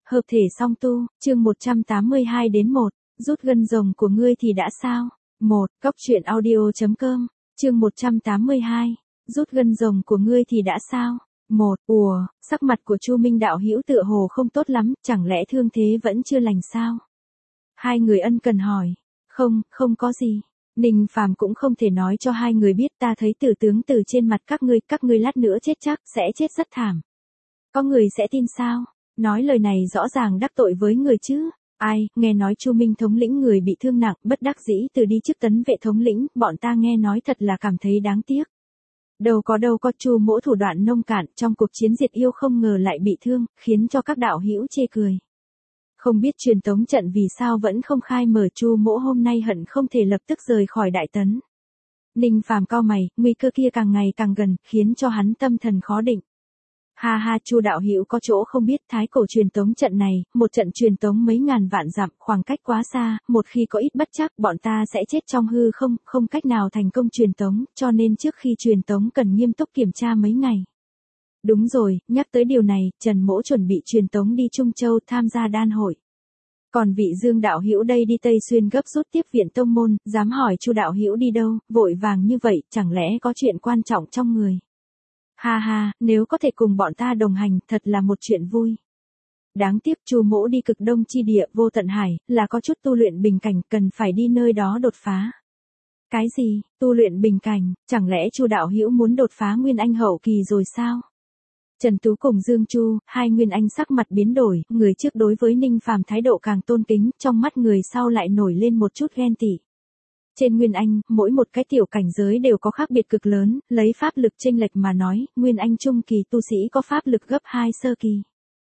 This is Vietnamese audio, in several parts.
Hợp thể song tu, chương 182 đến 1, rút gân rồng của ngươi thì đã sao? 1. Cóc truyện audio.com, chương 182, rút gân rồng của ngươi thì đã sao? 1. Sắc mặt của Chu Minh đạo hữu tựa hồ không tốt lắm, chẳng lẽ thương thế vẫn chưa lành sao? Hai người ân cần hỏi. Không có gì. Ninh Phàm cũng không thể nói cho hai người biết, ta thấy tử tướng từ trên mặt các ngươi lát nữa chết chắc, sẽ chết rất thảm. Có người sẽ tin sao? Nói lời này rõ ràng đắc tội với người chứ. Ai, nghe nói Chu Minh thống lĩnh người bị thương nặng, bất đắc dĩ từ đi chức tấn vệ thống lĩnh, bọn ta nghe nói thật là cảm thấy đáng tiếc. Đâu có Chu mỗ thủ đoạn nông cạn, trong cuộc chiến diệt yêu không ngờ lại bị thương, khiến cho các đạo hữu chê cười. Không biết truyền tống trận vì sao vẫn không khai mở, Chu mỗ hôm nay hận không thể lập tức rời khỏi đại tấn. Ninh Phàm cau mày, nguy cơ kia càng ngày càng gần, khiến cho hắn tâm thần khó định. Ha, Chu đạo hữu có chỗ không biết, thái cổ truyền tống trận này, một trận truyền tống mấy ngàn vạn dặm, khoảng cách quá xa, một khi có ít bất trắc, bọn ta sẽ chết trong hư không cách nào thành công truyền tống, cho nên trước khi truyền tống cần nghiêm túc kiểm tra mấy ngày. Đúng rồi, nhắc tới điều này, Trần mỗ chuẩn bị truyền tống đi Trung Châu tham gia đan hội. Còn vị Dương đạo hữu đây đi Tây Xuyên gấp rút tiếp viện tông môn, dám hỏi Chu đạo hữu đi đâu, vội vàng như vậy, chẳng lẽ có chuyện quan trọng trong người? Ha, nếu có thể cùng bọn ta đồng hành, thật là một chuyện vui. Đáng tiếc Chu mỗ đi cực đông chi địa Vô Tận Hải, là có chút tu luyện bình cảnh, cần phải đi nơi đó đột phá. Cái gì, tu luyện bình cảnh, chẳng lẽ Chu đạo hữu muốn đột phá Nguyên Anh hậu kỳ rồi sao? Trần Tú cùng Dương Chu, hai Nguyên Anh sắc mặt biến đổi, người trước đối với Ninh Phàm thái độ càng tôn kính, trong mắt người sau lại nổi lên một chút ghen tị. Trên Nguyên Anh, mỗi một cái tiểu cảnh giới đều có khác biệt cực lớn, lấy pháp lực chênh lệch mà nói, Nguyên Anh trung kỳ tu sĩ có pháp lực gấp 2 sơ kỳ.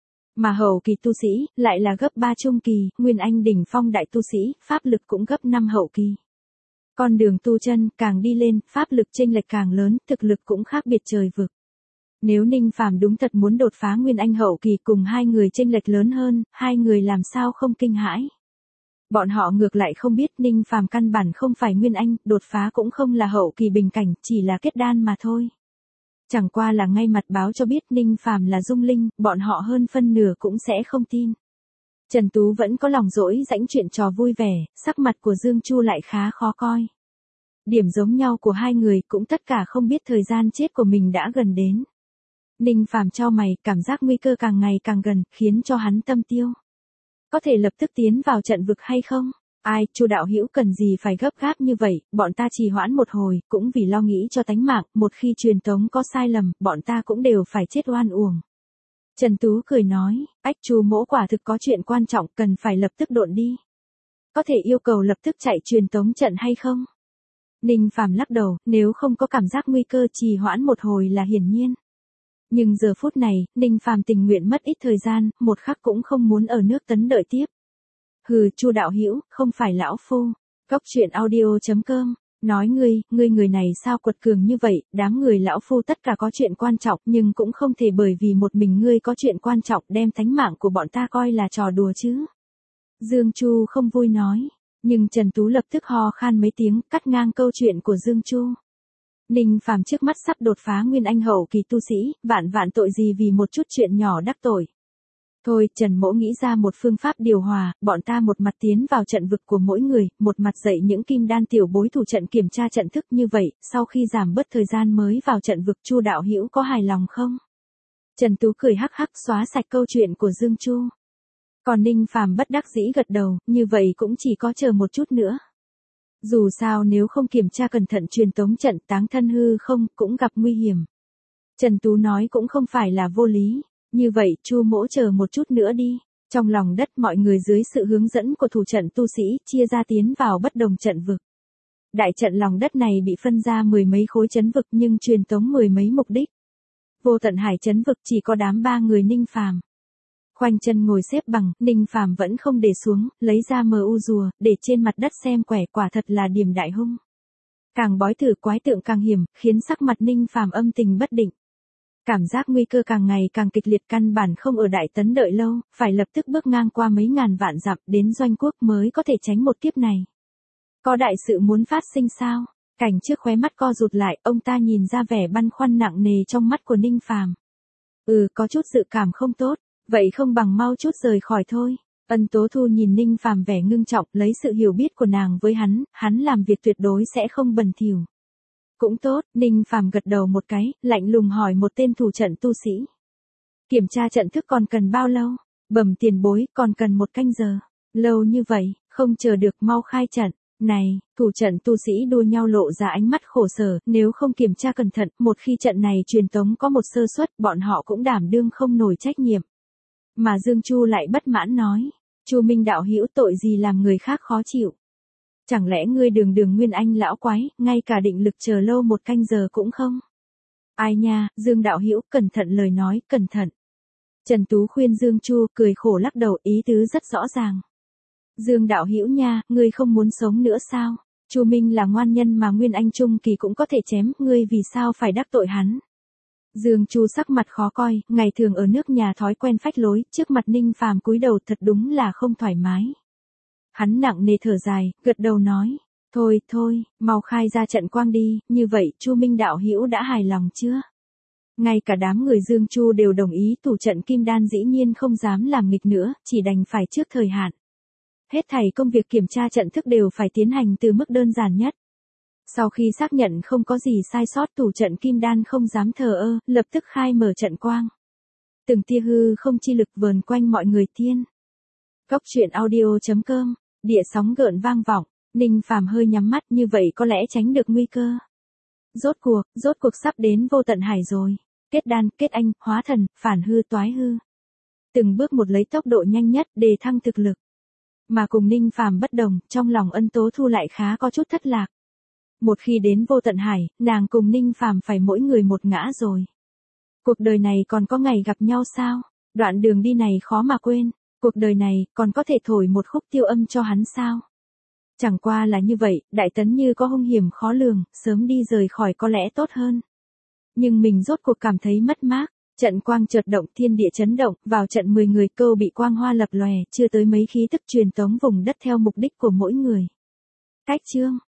Mà hậu kỳ tu sĩ, lại là gấp 3 trung kỳ, Nguyên Anh đỉnh phong đại tu sĩ, pháp lực cũng gấp 5 hậu kỳ. Con đường tu chân, càng đi lên, pháp lực chênh lệch càng lớn, thực lực cũng khác biệt trời vực. Nếu Ninh Phàm đúng thật muốn đột phá Nguyên Anh hậu kỳ cùng hai người chênh lệch lớn hơn, hai người làm sao không kinh hãi. Bọn họ ngược lại không biết Ninh Phàm căn bản không phải Nguyên Anh, đột phá cũng không là hậu kỳ bình cảnh, chỉ là kết đan mà thôi. Chẳng qua là ngay mặt báo cho biết Ninh Phàm là dung linh, bọn họ hơn phân nửa cũng sẽ không tin. Trần Tú vẫn có lòng dỗi rãnh chuyện trò vui vẻ, sắc mặt của Dương Chu lại khá khó coi. Điểm giống nhau của hai người cũng tất cả không biết thời gian chết của mình đã gần đến. Ninh Phàm chau mày, cảm giác nguy cơ càng ngày càng gần, khiến cho hắn tâm tiêu. Có thể lập tức tiến vào trận vực hay không? Ai, Chu đạo hữu cần gì phải gấp gáp như vậy, bọn ta trì hoãn một hồi, cũng vì lo nghĩ cho tánh mạng, một khi truyền tống có sai lầm, bọn ta cũng đều phải chết oan uổng. Trần Tú cười nói, Chu mỗ quả thực có chuyện quan trọng, cần phải lập tức độn đi. Có thể yêu cầu lập tức chạy truyền tống trận hay không? Ninh Phàm lắc đầu, nếu không có cảm giác nguy cơ trì hoãn một hồi là hiển nhiên. Nhưng giờ phút này, Ninh Phàm tình nguyện mất ít thời gian, một khắc cũng không muốn ở nước tấn đợi tiếp. Hừ, Chu đạo hữu, không phải lão phu. Cóc truyện audio.com, nói ngươi người này sao quật cường như vậy, đám người lão phu tất cả có chuyện quan trọng, nhưng cũng không thể bởi vì một mình ngươi có chuyện quan trọng đem tánh mạng của bọn ta coi là trò đùa chứ. Dương Chu không vui nói, nhưng Trần Tú lập tức ho khan mấy tiếng, cắt ngang câu chuyện của Dương Chu. Ninh Phàm trước mắt sắp đột phá Nguyên Anh hậu kỳ tu sĩ, vạn tội gì vì một chút chuyện nhỏ đắc tội. Thôi, Trần mỗ nghĩ ra một phương pháp điều hòa, bọn ta một mặt tiến vào trận vực của mỗi người, một mặt dạy những kim đan tiểu bối thủ trận kiểm tra trận thức như vậy, sau khi giảm bớt thời gian mới vào trận vực, Chu đạo hữu có hài lòng không? Trần Tú cười hắc hắc xóa sạch câu chuyện của Dương Chu. Còn Ninh Phàm bất đắc dĩ gật đầu, như vậy cũng chỉ có chờ một chút nữa. Dù sao nếu không kiểm tra cẩn thận truyền tống trận táng thân hư không, cũng gặp nguy hiểm. Trần Tú nói cũng không phải là vô lý. Như vậy, Chu mỗ chờ một chút nữa đi. Trong lòng đất mọi người dưới sự hướng dẫn của thủ trận tu sĩ, chia ra tiến vào bất đồng trận vực. Đại trận lòng đất này bị phân ra mười mấy khối trấn vực nhưng truyền tống mười mấy mục đích. Vô Tận Hải trấn vực chỉ có đám ba người Ninh Phàm. Khoanh chân ngồi xếp bằng, Ninh Phàm vẫn không để xuống, lấy ra MU rùa, để trên mặt đất xem quẻ, quả thật là điểm đại hung. Càng bói thử quái tượng càng hiểm, khiến sắc mặt Ninh Phàm âm tình bất định. Cảm giác nguy cơ càng ngày càng kịch liệt, căn bản không ở đại tấn đợi lâu, phải lập tức bước ngang qua mấy ngàn vạn dặm đến doanh quốc mới có thể tránh một kiếp này. Có đại sự muốn phát sinh sao? Cảnh trước khóe mắt co rụt lại, ông ta nhìn ra vẻ băn khoăn nặng nề trong mắt của Ninh Phàm. Có chút dự cảm không tốt, Vậy không bằng mau chút rời khỏi thôi. Ân Tố Thu nhìn Ninh Phàm vẻ ngưng trọng, lấy sự hiểu biết của nàng với hắn làm việc tuyệt đối sẽ không bẩn thỉu. Cũng tốt, Ninh Phàm gật đầu một cái, lạnh lùng hỏi một tên thủ trận tu sĩ. Kiểm tra trận thức còn cần bao lâu? Bẩm tiền bối, còn cần 1 canh giờ. Lâu như vậy, không chờ được, mau khai trận. Này, thủ trận tu sĩ đua nhau lộ ra ánh mắt khổ sở, nếu không kiểm tra cẩn thận, một khi trận này truyền tống có một sơ suất, bọn họ cũng đảm đương không nổi trách nhiệm. Mà Dương Chu lại bất mãn nói, Chu Minh đạo hữu tội gì làm người khác khó chịu? Chẳng lẽ ngươi đường Nguyên Anh lão quái, ngay cả định lực chờ lâu 1 canh giờ cũng không? Ai nha, Dương đạo hữu, cẩn thận lời nói, cẩn thận. Trần Tú khuyên Dương Chu, cười khổ lắc đầu, ý tứ rất rõ ràng. Dương đạo hữu nha, ngươi không muốn sống nữa sao? Chu Minh là ngoan nhân mà Nguyên Anh Trung Kỳ cũng có thể chém, ngươi vì sao phải đắc tội hắn? Dương Chu sắc mặt khó coi, ngày thường ở nước nhà thói quen phách lối, trước mặt Ninh Phàm cúi đầu thật đúng là không thoải mái. Hắn nặng nề thở dài, gật đầu nói, thôi, mau khai ra trận quang đi, như vậy Chu Minh đạo hữu đã hài lòng chưa? Ngay cả đám người Dương Chu đều đồng ý, thủ trận Kim Đan dĩ nhiên không dám làm nghịch nữa, chỉ đành phải trước thời hạn. Hết thảy công việc kiểm tra trận thức đều phải tiến hành từ mức đơn giản nhất. Sau khi xác nhận không có gì sai sót, thủ trận Kim Đan không dám thờ ơ, lập tức khai mở trận quang. Từng tia hư không chi lực vờn quanh mọi người thiên. Cốc truyện audio.com, địa sóng gợn vang vọng, Ninh Phàm hơi nhắm mắt, như vậy có lẽ tránh được nguy cơ. Rốt cuộc sắp đến vô tận hải rồi. Kết đan, kết anh, hóa thần, phản hư, toái hư. Từng bước một lấy tốc độ nhanh nhất, đề thăng thực lực. Mà cùng Ninh Phàm bất đồng, trong lòng Ân Tố Thu lại khá có chút thất lạc. Một khi đến vô tận hải, nàng cùng Ninh Phàm phải mỗi người một ngã rồi. Cuộc đời này còn có ngày gặp nhau sao? Đoạn đường đi này khó mà quên. Cuộc đời này còn có thể thổi một khúc tiêu âm cho hắn sao? Chẳng qua là như vậy, Đại Tấn Như có hung hiểm khó lường, sớm đi rời khỏi có lẽ tốt hơn. Nhưng mình rốt cuộc cảm thấy mất mát. Trận quang chợt động, thiên địa chấn động, vào trận 10 người câu bị quang hoa lập lòe, chưa tới mấy khí tức truyền tống vùng đất theo mục đích của mỗi người. Cách chương